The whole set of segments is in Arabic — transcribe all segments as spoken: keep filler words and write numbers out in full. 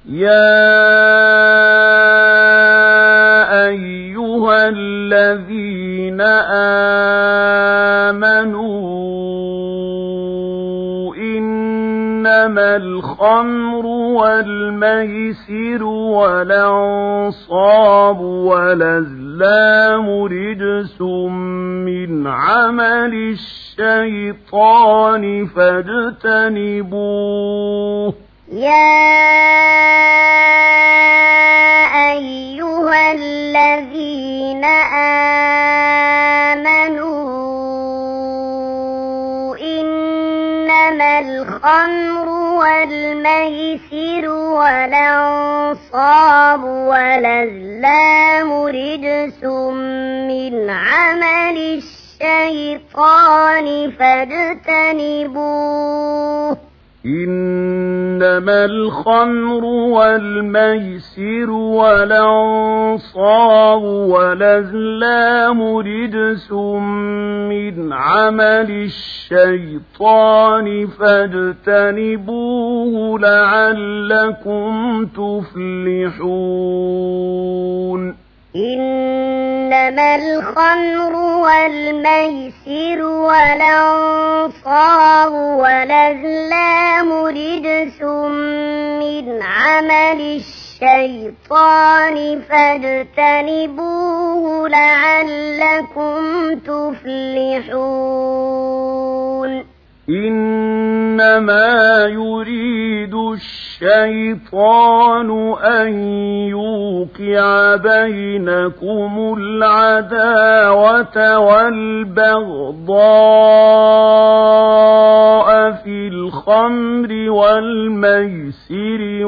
يا أيها الذين آمنوا إنما الخمر والميسر والأنصاب والأزلام رجس من عمل الشيطان فاجتنبوه. يا أيها الذين آمنوا إنما الخمر والميسر والأنصاب والأزلام رجس من عمل الشيطان فاجتنبوه. إنما الخمر والميسر والأنصاب والأزلام رجس من عمل الشيطان فاجتنبوه لعلكم تفلحون. إنما الخمر والميسر والأنصاب والأزلام رجس من عمل الشيطان فاجتنبوه لعلكم تفلحون. إنما يريد الشيطان أن يوقع بينكم العداوة والبغضاء في الخمر والميسر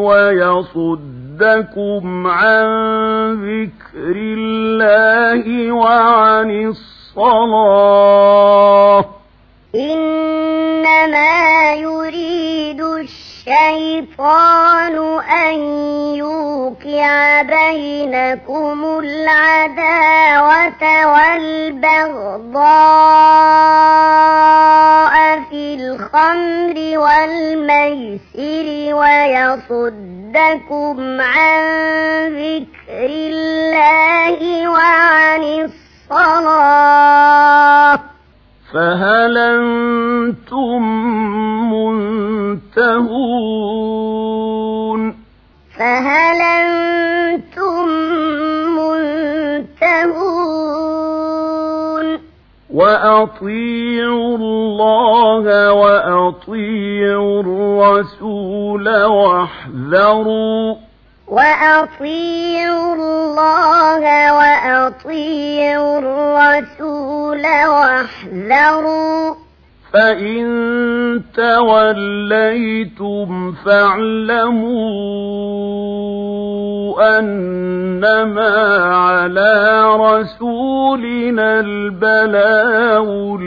ويصدكم عن ذكر الله وعن الصلاة. إنما يريد الشيطان أن يوقع بينكم العداوة والبغضاء في الخمر والميسر ويصدكم عن ذكر الله وعن الصلاة. فهل أنتم منتهون؟ فهل أنتم منتهون؟ وأطيعوا الله وأطيعوا الرسول واحذروا. وأطيعوا الله وأطيعوا الرسول واحذروا. فإن توليتم فاعلموا أنما على رسولنا البلاغ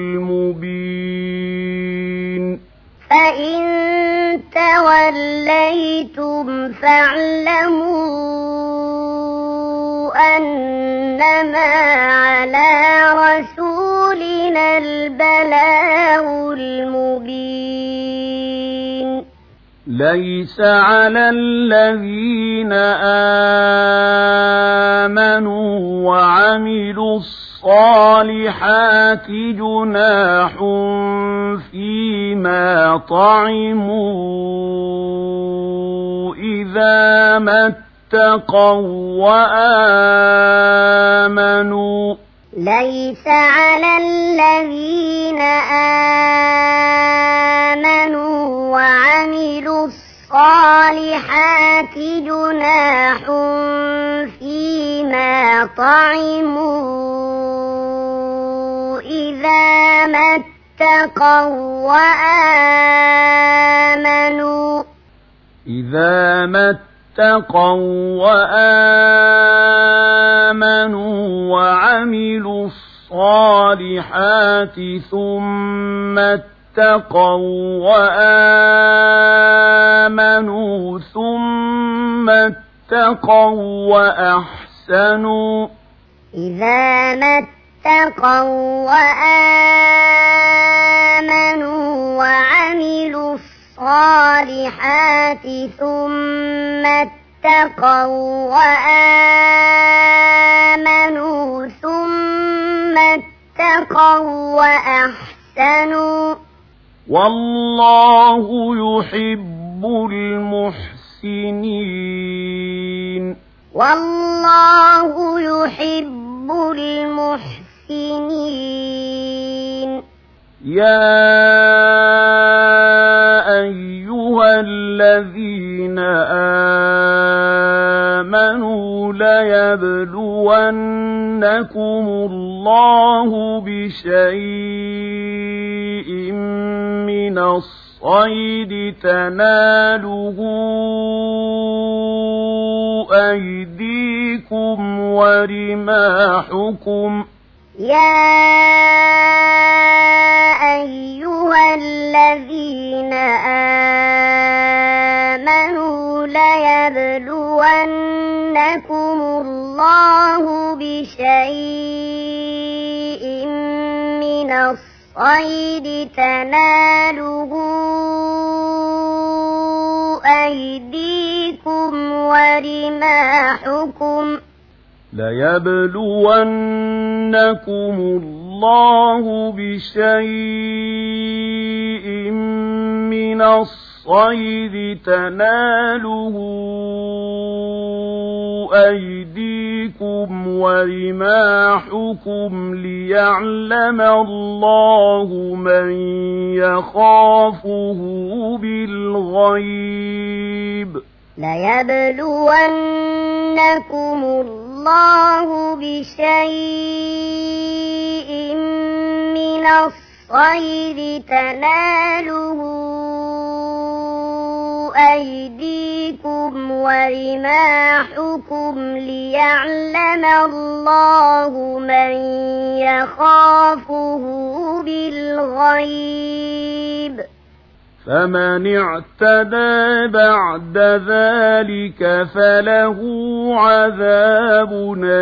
المبين. فإن توليتم فاعلموا أنما على رسولنا البلاغ المبين. ليس على الذين آمنوا وعملوا الصالحات جناح فيما طعموا إذا ما اتقوا وآمنوا. ليس على الذين آمنوا وعملوا الصالحات جناح فيما طعموا إذا ما اتقوا وآمنوا. إذا ما اتقوا وآمنوا وعملوا الصالحات ثم اتقوا وآمنوا ثم اتقوا وأحسنوا. إذا ما اتقوا وآمنوا وعملوا الصالحات ثم اتقوا اتقوا وآمنوا ثم اتقوا وأحسنوا والله يحب المحسنين والله يحب المحسنين يا أيها الذين آمنوا ليبلونكم الله بشيء من الصيد تناله أيديكم ورماحكم يا أيها الذين آمنوا ليبلونكم الله بشيء من الصيد تناله أيديكم ورماحكم ليبلونكم الله بشيء من الصيد تناله أيديكم ورماحكم ليعلم الله من يخافه بالغيب ليبلونكم الله بشيء من الصيد تناله أيديكم ورماحكم ليعلم الله من يخافه بالغيب فمن اعتدى بعد ذلك فله عذاب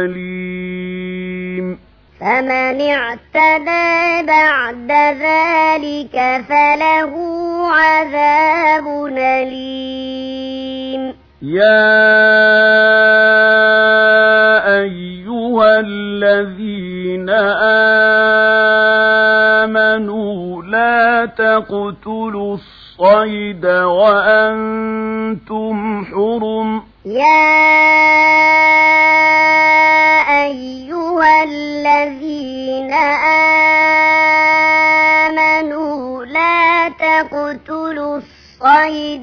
أليم فمن اعتدى بعد ذلك فله عذاب أليم يا أيها الذين آمنوا لا تقتلوا الصيد وأنتم حرم يا أيها الذين آمنوا لا تقتلوا الصيد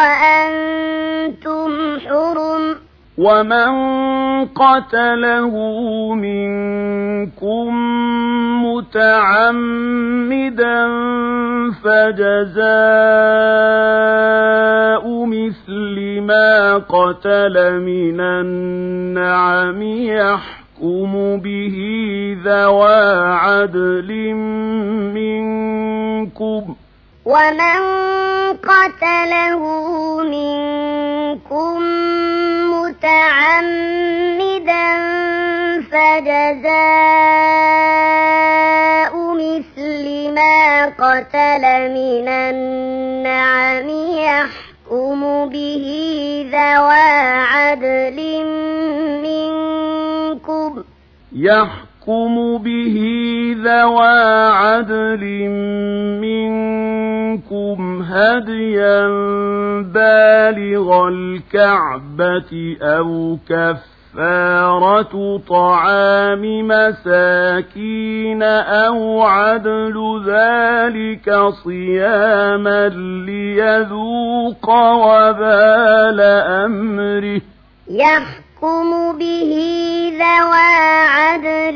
وأنتم حرم ومن قتله منكم متعمدا فجزاء مثل ما قتل من النعم يحكم به ذوى عدل منكم ومن قتله منكم متعمدا فجزاء مثل ما قتل من النعم يحكم به ذوى عدل منكم يحكم به ذوى عدل منكم هديا بالغ الكعبة أو كفارة طعام مساكين أو عدل ذلك صياما ليذوق وبال أمره يحكم به ذوى عدل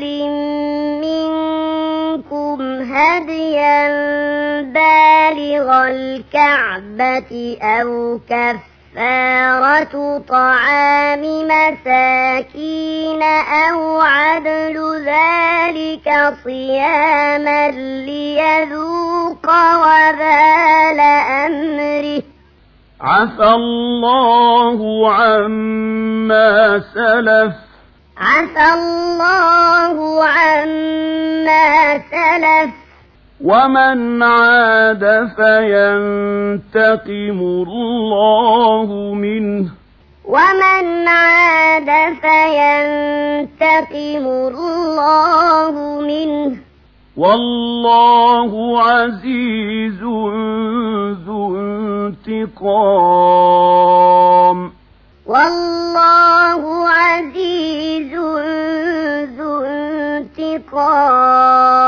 منكم هديا بالغ الكعبة أو كفارة طعام مساكين أو عدل ذلك صياما ليذوق وبال أمره عفى الله عما سلف عفى الله عما سلف ومن عاد فينتقم الله منه ومن عاد فينتقم الله منه والله عزيز ذو انتقام والله عزيز ذو انتقام